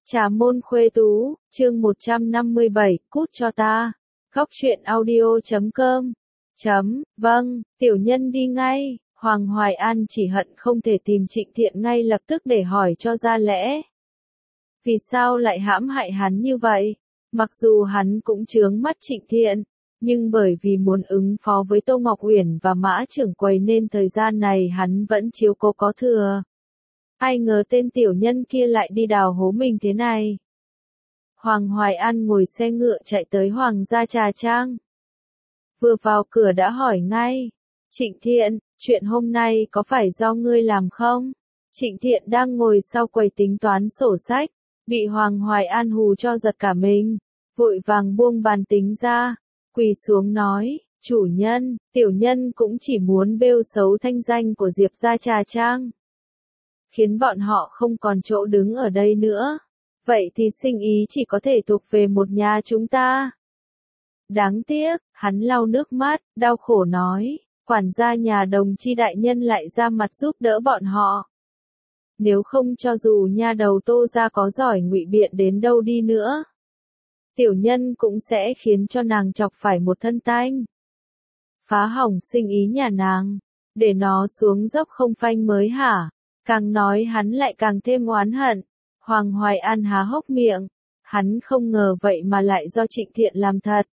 Trà môn khuê tú, chương 157, cút cho ta. Góc truyện audio.com. Vâng, tiểu nhân đi ngay. Hoàng Hoài An chỉ hận không thể tìm Trịnh Thiện ngay lập tức để hỏi cho ra lẽ. Vì sao lại hãm hại hắn như vậy? Mặc dù hắn cũng chướng mắt Trịnh Thiện, nhưng bởi vì muốn ứng phó với Tô Ngọc Uyển và Mã trưởng quầy nên thời gian này hắn vẫn chiếu cố có thừa. Ai ngờ tên tiểu nhân kia lại đi đào hố mình thế này. Hoàng Hoài An ngồi xe ngựa chạy tới Hoàng gia Trà Trang. Vừa vào cửa đã hỏi ngay. Trịnh Thiện, chuyện hôm nay có phải do ngươi làm không? Trịnh Thiện đang ngồi sau quầy tính toán sổ sách, bị Hoàng Hoài An hù cho giật cả mình, vội vàng buông bàn tính ra, quỳ xuống nói, chủ nhân, tiểu nhân cũng chỉ muốn bêu xấu thanh danh của Diệp gia Trà Trang, khiến bọn họ không còn chỗ đứng ở đây nữa. Vậy thì sinh ý chỉ có thể thuộc về một nhà chúng ta. Đáng tiếc, hắn lau nước mắt, đau khổ nói, quản gia nhà Đồng Chi đại nhân lại ra mặt giúp đỡ bọn họ. Nếu không cho dù nha đầu Tô gia có giỏi ngụy biện đến đâu đi nữa, tiểu nhân cũng sẽ khiến cho nàng chọc phải một thân tanh. Phá hỏng sinh ý nhà nàng, để nó xuống dốc không phanh mới hả? Càng nói hắn lại càng thêm oán hận. Hoàng Hoài An há hốc miệng, hắn không ngờ vậy mà lại do Trịnh Thiện làm thật.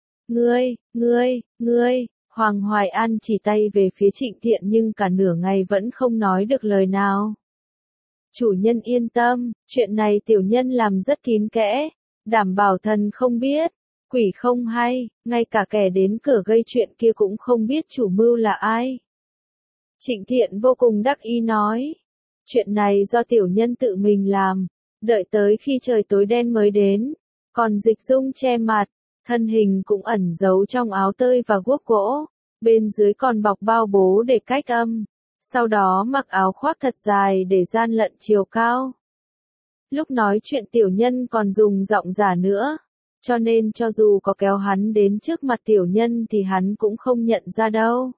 Ngươi, Hoàng Hoài An chỉ tay về phía Trịnh Thiện nhưng cả nửa ngày vẫn không nói được lời nào. Chủ nhân yên tâm, chuyện này tiểu nhân làm rất kín kẽ, đảm bảo thần không biết, quỷ không hay, ngay cả kẻ đến cửa gây chuyện kia cũng không biết chủ mưu là ai. Trịnh Thiện vô cùng đắc ý nói, chuyện này do tiểu nhân tự mình làm, đợi tới khi trời tối đen mới đến, còn Dịch Dung che mặt, thân hình cũng ẩn giấu trong áo tơi và guốc gỗ, bên dưới còn bọc bao bố để cách âm, sau đó mặc áo khoác thật dài để gian lận chiều cao. Lúc nói chuyện tiểu nhân còn dùng giọng giả nữa, cho nên cho dù có kéo hắn đến trước mặt tiểu nhân thì hắn cũng không nhận ra đâu.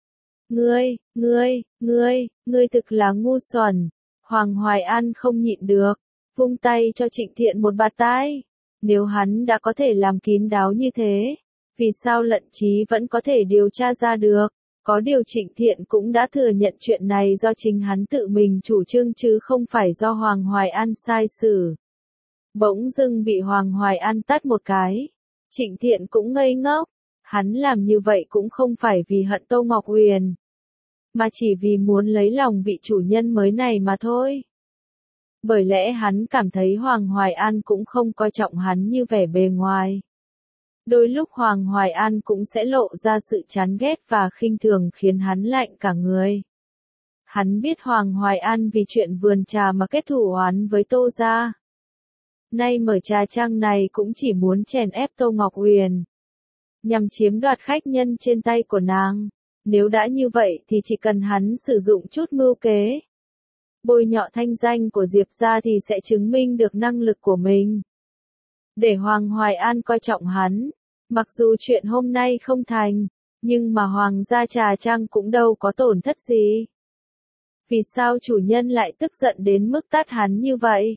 Ngươi thực là ngu xuẩn. Hoàng Hoài An không nhịn được, vung tay cho Trịnh Thiện một bạt tai. Nếu hắn đã có thể làm kín đáo như thế, vì sao Lận Trí vẫn có thể điều tra ra được? Có điều Trịnh Thiện cũng đã thừa nhận chuyện này do chính hắn tự mình chủ trương chứ không phải do Hoàng Hoài An sai xử. Bỗng dưng bị Hoàng Hoài An tát một cái. Trịnh Thiện cũng ngây ngốc, hắn làm như vậy cũng không phải vì hận Tô Ngọc Uyển, mà chỉ vì muốn lấy lòng vị chủ nhân mới này mà thôi. Bởi lẽ hắn cảm thấy Hoàng Hoài An cũng không coi trọng hắn như vẻ bề ngoài. Đôi lúc Hoàng Hoài An cũng sẽ lộ ra sự chán ghét và khinh thường khiến hắn lạnh cả người. Hắn biết Hoàng Hoài An vì chuyện vườn trà mà kết thù oán với Tô gia. Nay mở trà trang này cũng chỉ muốn chèn ép Tô Ngọc Uyển, nhằm chiếm đoạt khách nhân trên tay của nàng. Nếu đã như vậy thì chỉ cần hắn sử dụng chút mưu kế, bôi nhọ thanh danh của Diệp gia thì sẽ chứng minh được năng lực của mình. Để Hoàng Hoài An coi trọng hắn, mặc dù chuyện hôm nay không thành, nhưng mà Hoàng gia Trà Trang cũng đâu có tổn thất gì. Vì sao chủ nhân lại tức giận đến mức tát hắn như vậy?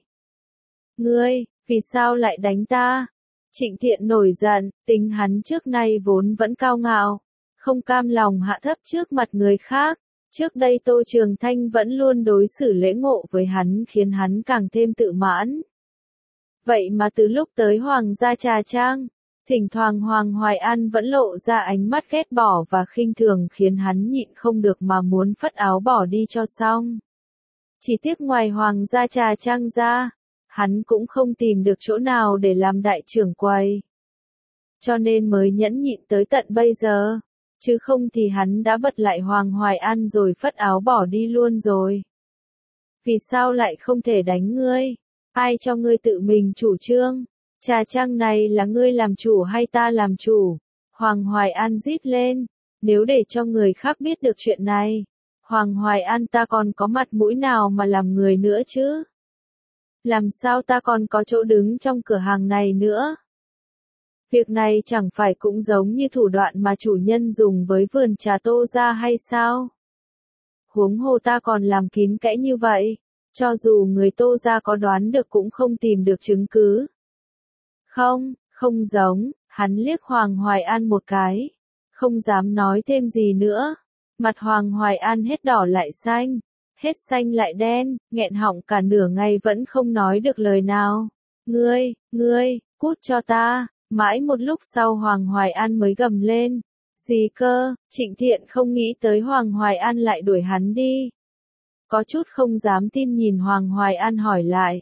Ngươi, vì sao lại đánh ta? Trịnh Thiện nổi giận, tính hắn trước nay vốn vẫn cao ngạo, không cam lòng hạ thấp trước mặt người khác. Trước đây Tô Trường Thanh vẫn luôn đối xử lễ ngộ với hắn khiến hắn càng thêm tự mãn. Vậy mà từ lúc tới Hoàng gia Trà Trang, thỉnh thoảng Hoàng Hoài An vẫn lộ ra ánh mắt ghét bỏ và khinh thường khiến hắn nhịn không được mà muốn phất áo bỏ đi cho xong. Chỉ tiếc ngoài Hoàng gia Trà Trang ra, hắn cũng không tìm được chỗ nào để làm đại trưởng quầy. Cho nên mới nhẫn nhịn tới tận bây giờ. Chứ không thì hắn đã bật lại Hoàng Hoài An rồi phất áo bỏ đi luôn rồi. Vì sao lại không thể đánh ngươi? Ai cho ngươi tự mình chủ trương? Trà trang này là ngươi làm chủ hay ta làm chủ? Hoàng Hoài An rít lên. Nếu để cho người khác biết được chuyện này, Hoàng Hoài An ta còn có mặt mũi nào mà làm người nữa chứ? Làm sao ta còn có chỗ đứng trong cửa hàng này nữa? Việc này chẳng phải cũng giống như thủ đoạn mà chủ nhân dùng với vườn trà Tô gia hay sao? Huống hồ ta còn làm kín kẽ như vậy, Cho dù người Tô gia có đoán được cũng không tìm được chứng cứ. Không giống, hắn liếc Hoàng Hoài An một cái. Không dám nói thêm gì nữa. Mặt Hoàng Hoài An hết đỏ lại xanh, hết xanh lại đen, nghẹn họng cả nửa ngày vẫn không nói được lời nào. Ngươi, cút cho ta. Mãi một lúc sau Hoàng Hoài An mới gầm lên. Gì cơ? Trịnh Thiện không nghĩ tới Hoàng Hoài An lại đuổi hắn đi. Có chút không dám tin nhìn Hoàng Hoài An hỏi lại.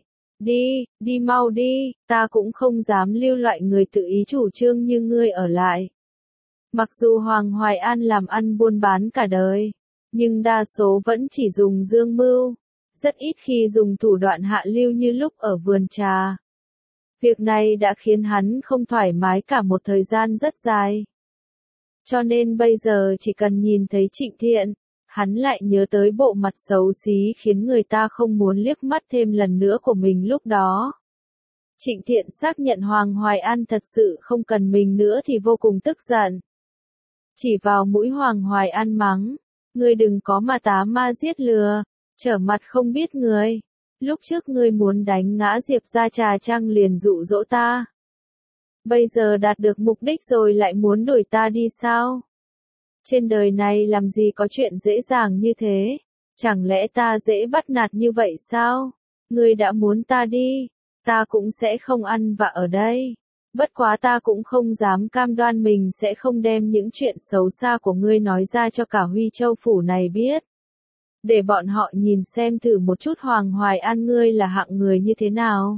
Đi mau đi, ta cũng không dám lưu loại người tự ý chủ trương như ngươi ở lại. Mặc dù Hoàng Hoài An làm ăn buôn bán cả đời, nhưng đa số vẫn chỉ dùng dương mưu, rất ít khi dùng thủ đoạn hạ lưu như lúc ở vườn trà. Việc này đã khiến hắn không thoải mái cả một thời gian rất dài. Cho nên bây giờ chỉ cần nhìn thấy Trịnh Thiện, hắn lại nhớ tới bộ mặt xấu xí khiến người ta không muốn liếc mắt thêm lần nữa của mình lúc đó. Trịnh Thiện xác nhận Hoàng Hoài An thật sự không cần mình nữa thì vô cùng tức giận. Chỉ vào mũi Hoàng Hoài An mắng, ngươi đừng có mà tá ma giết lừa, trở mặt không biết người. Lúc trước ngươi muốn đánh ngã Diệp Gia Trà Trăng liền dụ dỗ ta. Bây giờ đạt được mục đích rồi lại muốn đuổi ta đi sao? Trên đời này làm gì có chuyện dễ dàng như thế? Chẳng lẽ ta dễ bắt nạt như vậy sao? Ngươi đã muốn ta đi, ta cũng sẽ không ăn vạ ở đây. Bất quá ta cũng không dám cam đoan mình sẽ không đem những chuyện xấu xa của ngươi nói ra cho cả Huy Châu phủ này biết. Để bọn họ nhìn xem thử một chút Hoàng Hoài An ngươi là hạng người như thế nào.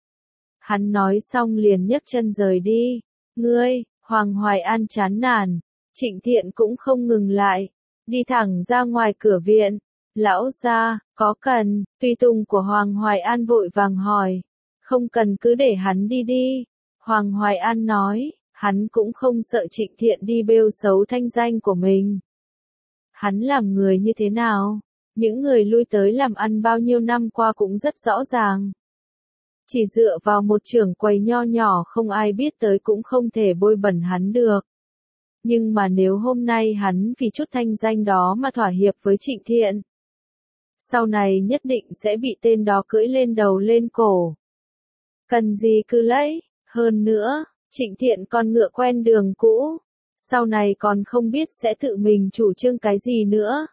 Hắn nói xong liền nhấc chân rời đi. Hoàng Hoài An chán nản. Trịnh Thiện cũng không ngừng lại. Đi thẳng ra ngoài cửa viện. Lão gia, có cần? Tùy tùng của Hoàng Hoài An vội vàng hỏi. Không cần, cứ để hắn đi đi. Hoàng Hoài An nói, hắn cũng không sợ Trịnh Thiện đi bêu xấu thanh danh của mình. Hắn làm người như thế nào? Những người lui tới làm ăn bao nhiêu năm qua cũng rất rõ ràng. Chỉ dựa vào một trưởng quầy nho nhỏ không ai biết tới cũng không thể bôi bẩn hắn được. Nhưng mà nếu hôm nay hắn vì chút thanh danh đó mà thỏa hiệp với Trịnh Thiện, sau này nhất định sẽ bị tên đó cưỡi lên đầu lên cổ. Cần gì cứ lấy, hơn nữa, Trịnh Thiện còn ngựa quen đường cũ, sau này còn không biết sẽ tự mình chủ trương cái gì nữa.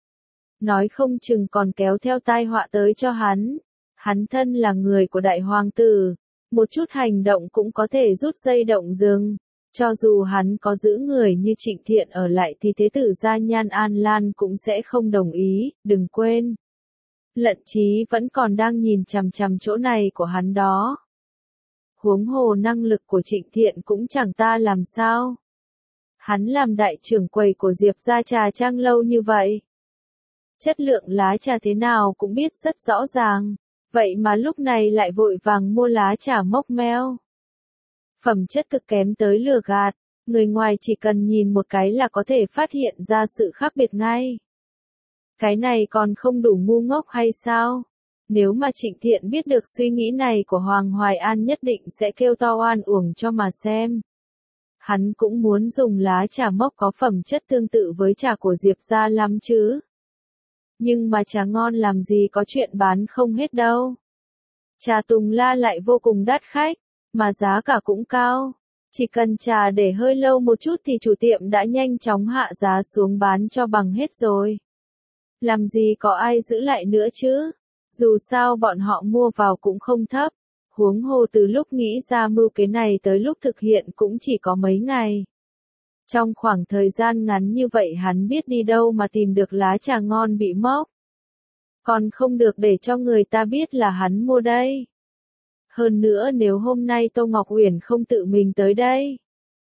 Nói không chừng còn kéo theo tai họa tới cho hắn. Hắn thân là người của đại hoàng tử, một chút hành động cũng có thể rút dây động rừng. Cho dù hắn có giữ người như Trịnh Thiện ở lại thì thế tử gia Nhan An Lan cũng sẽ không đồng ý, đừng quên. Lận Chí vẫn còn đang nhìn chằm chằm chỗ này của hắn đó. Huống hồ năng lực của Trịnh Thiện cũng chẳng ta làm sao. Hắn làm đại trưởng quầy của Diệp Gia Trà Trang lâu như vậy. Chất lượng lá trà thế nào cũng biết rất rõ ràng. Vậy mà lúc này lại vội vàng mua lá trà mốc meo. Phẩm chất cực kém tới lừa gạt, người ngoài chỉ cần nhìn một cái là có thể phát hiện ra sự khác biệt ngay. Cái này còn không đủ ngu ngốc hay sao? Nếu mà Trịnh Thiện biết được suy nghĩ này của Hoàng Hoài An nhất định sẽ kêu to oan uổng cho mà xem. Hắn cũng muốn dùng lá trà mốc có phẩm chất tương tự với trà của Diệp gia lắm chứ. Nhưng mà trà ngon làm gì có chuyện bán không hết đâu. Trà Tùng La lại vô cùng đắt khách, mà giá cả cũng cao. Chỉ cần trà để hơi lâu một chút thì chủ tiệm đã nhanh chóng hạ giá xuống bán cho bằng hết rồi. Làm gì có ai giữ lại nữa chứ? Dù sao bọn họ mua vào cũng không thấp. Huống hồ từ lúc nghĩ ra mưu kế này tới lúc thực hiện cũng chỉ có mấy ngày. Trong khoảng thời gian ngắn như vậy hắn biết đi đâu mà tìm được lá trà ngon bị mốc. Còn không được để cho người ta biết là hắn mua đây. Hơn nữa nếu hôm nay Tô Ngọc Uyển không tự mình tới đây,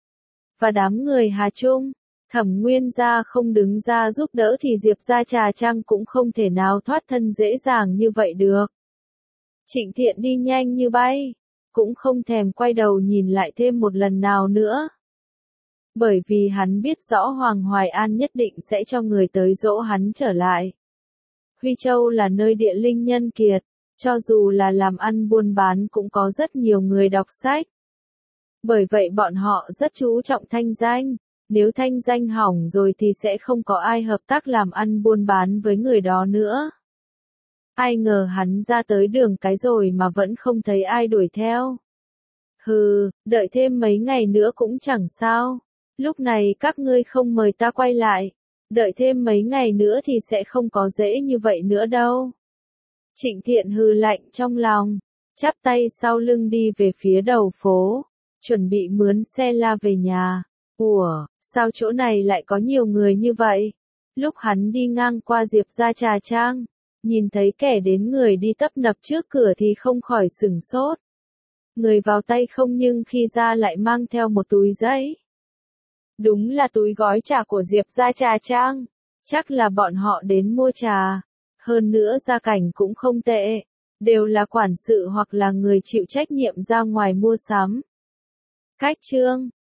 và đám người Hà Trung, Thẩm Nguyên gia không đứng ra giúp đỡ thì Diệp Gia Trà Trang cũng không thể nào thoát thân dễ dàng như vậy được. Trịnh Thiện đi nhanh như bay, cũng không thèm quay đầu nhìn lại thêm một lần nào nữa. Bởi vì hắn biết rõ Hoàng Hoài An nhất định sẽ cho người tới dỗ hắn trở lại. Huy Châu là nơi địa linh nhân kiệt, cho dù là làm ăn buôn bán cũng có rất nhiều người đọc sách. Bởi vậy bọn họ rất chú trọng thanh danh, nếu thanh danh hỏng rồi thì sẽ không có ai hợp tác làm ăn buôn bán với người đó nữa. Ai ngờ hắn ra tới đường cái rồi mà vẫn không thấy ai đuổi theo. Hừ, đợi thêm mấy ngày nữa cũng chẳng sao. Lúc này các ngươi không mời ta quay lại. Đợi thêm mấy ngày nữa thì sẽ không có dễ như vậy nữa đâu. Trịnh Thiện hừ lạnh trong lòng, chắp tay sau lưng đi về phía đầu phố, chuẩn bị mướn xe la về nhà. Ủa, sao chỗ này lại có nhiều người như vậy? Lúc hắn đi ngang qua Diệp gia trà trang, nhìn thấy kẻ đến người đi tấp nập trước cửa thì không khỏi sửng sốt. Người vào tay không nhưng khi ra lại mang theo một túi giấy. Đúng là túi gói trà của Diệp gia trà trang, chắc là bọn họ đến mua trà. Hơn nữa gia cảnh cũng không tệ, đều là quản sự hoặc là người chịu trách nhiệm ra ngoài mua sắm. Cách chương